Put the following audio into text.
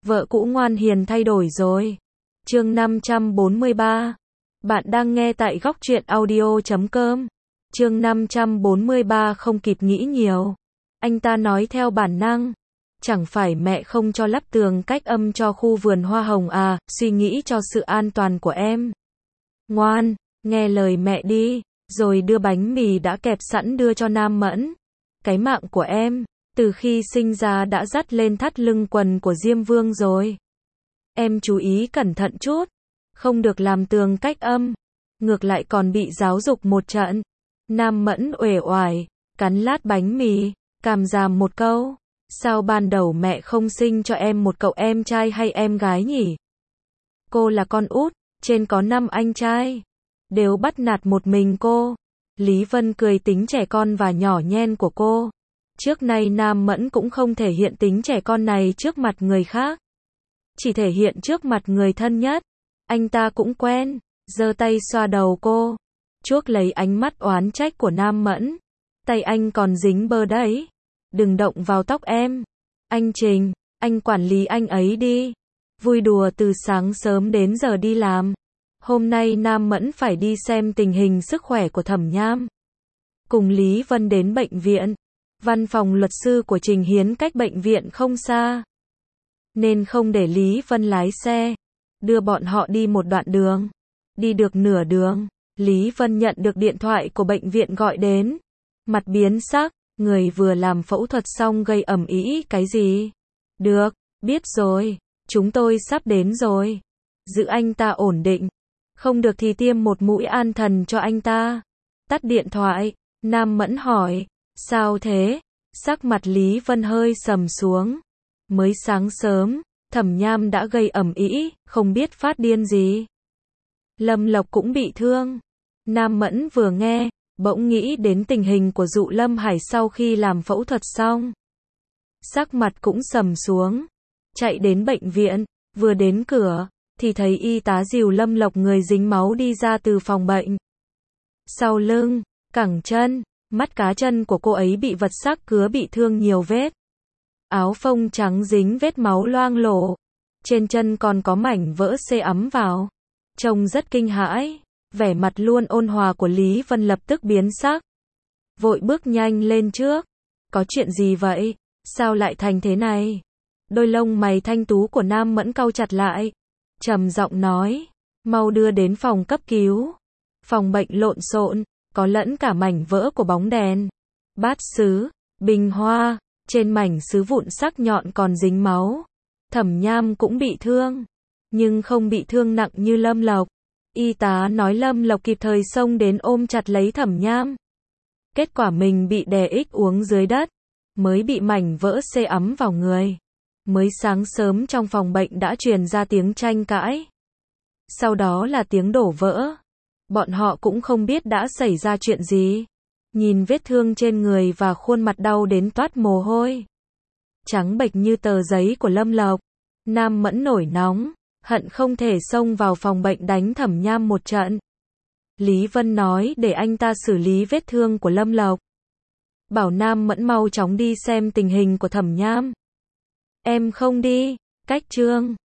Vợ cũ ngoan hiền thay đổi rồi. Chương 543. Bạn đang nghe tại góc truyện audio.com. Chương 543 không kịp nghĩ nhiều. Anh ta nói theo bản năng. Chẳng phải mẹ không cho lắp tường cách âm cho khu vườn hoa hồng à, suy nghĩ cho sự an toàn của em. Ngoan, nghe lời mẹ đi, rồi đưa bánh mì đã kẹp sẵn đưa cho Nam Mẫn. Cái mạng của em, từ khi sinh ra đã dắt lên thắt lưng quần của Diêm Vương rồi. Em chú ý cẩn thận chút, không được làm tường cách âm, ngược lại còn bị giáo dục một trận. Nam Mẫn uể oải, cắn lát bánh mì, cảm giảm một câu. Sao ban đầu mẹ không sinh cho em một cậu em trai hay em gái nhỉ? Cô là con út, trên có 5 anh trai, đều bắt nạt một mình cô. Lý Vân cười tính trẻ con và nhỏ nhen của cô. Trước nay Nam Mẫn cũng không thể hiện tính trẻ con này trước mặt người khác, chỉ thể hiện trước mặt người thân nhất. Anh ta cũng quen, giơ tay xoa đầu cô, chuốc lấy ánh mắt oán trách của Nam Mẫn. Tay anh còn dính bơ đấy, đừng động vào tóc em. Anh Trình, anh quản lý anh ấy đi. Vui đùa từ sáng sớm đến giờ đi làm. Hôm nay Nam Mẫn phải đi xem tình hình sức khỏe của Thẩm Nham. Cùng Lý Vân đến bệnh viện. Văn phòng luật sư của Trình Hiến cách bệnh viện không xa, nên không để Lý Vân lái xe, đưa bọn họ đi một đoạn đường. Đi được nửa đường, Lý Vân nhận được điện thoại của bệnh viện gọi đến. Mặt biến sắc, người vừa làm phẫu thuật xong gây ầm ĩ cái gì? Được, biết rồi, chúng tôi sắp đến rồi. Giữ anh ta ổn định, không được thì tiêm một mũi an thần cho anh ta. Tắt điện thoại, Nam Mẫn hỏi, sao thế? Sắc mặt Lý Vân hơi sầm xuống. Mới sáng sớm, Thẩm Nham đã gây ầm ĩ, không biết phát điên gì. Lâm Lộc cũng bị thương. Nam Mẫn vừa nghe, bỗng nghĩ đến tình hình của Dụ Lâm Hải sau khi làm phẫu thuật xong. Sắc mặt cũng sầm xuống. Chạy đến bệnh viện, vừa đến cửa, thì thấy y tá dìu Lâm Lộc người dính máu đi ra từ phòng bệnh. Sau lưng, cẳng chân, mắt cá chân của cô ấy bị vật sắc cứa bị thương nhiều vết. Áo phông trắng dính vết máu loang lổ. Trên chân còn có mảnh vỡ xê ấm vào. Trông rất kinh hãi. Vẻ mặt luôn ôn hòa của Lý Vân lập tức biến sắc. Vội bước nhanh lên trước. Có chuyện gì vậy? Sao lại thành thế này? Đôi lông mày thanh tú của Nam Mẫn cau chặt lại. Trầm giọng nói. Mau đưa đến phòng cấp cứu. Phòng bệnh lộn xộn, có lẫn cả mảnh vỡ của bóng đèn, bát sứ, bình hoa. Trên mảnh sứ vụn sắc nhọn còn dính máu. Thẩm Nham cũng bị thương, nhưng không bị thương nặng như Lâm Lộc. Y tá nói Lâm Lộc kịp thời xông đến ôm chặt lấy Thẩm Nham. Kết quả mình bị đè ích uống dưới đất, mới bị mảnh vỡ xê ấm vào người. Mới sáng sớm trong phòng bệnh đã truyền ra tiếng tranh cãi. Sau đó là tiếng đổ vỡ. Bọn họ cũng không biết đã xảy ra chuyện gì. Nhìn vết thương trên người và khuôn mặt đau đến toát mồ hôi trắng bệch như tờ giấy của Lâm Lộc. Nam Mẫn nổi nóng, hận không thể xông vào phòng bệnh đánh Thẩm Nham một trận. Lý Vân nói để anh ta xử lý vết thương của Lâm Lộc. Bảo Nam Mẫn mau chóng đi xem tình hình của Thẩm Nham. Em không đi, cách Trương.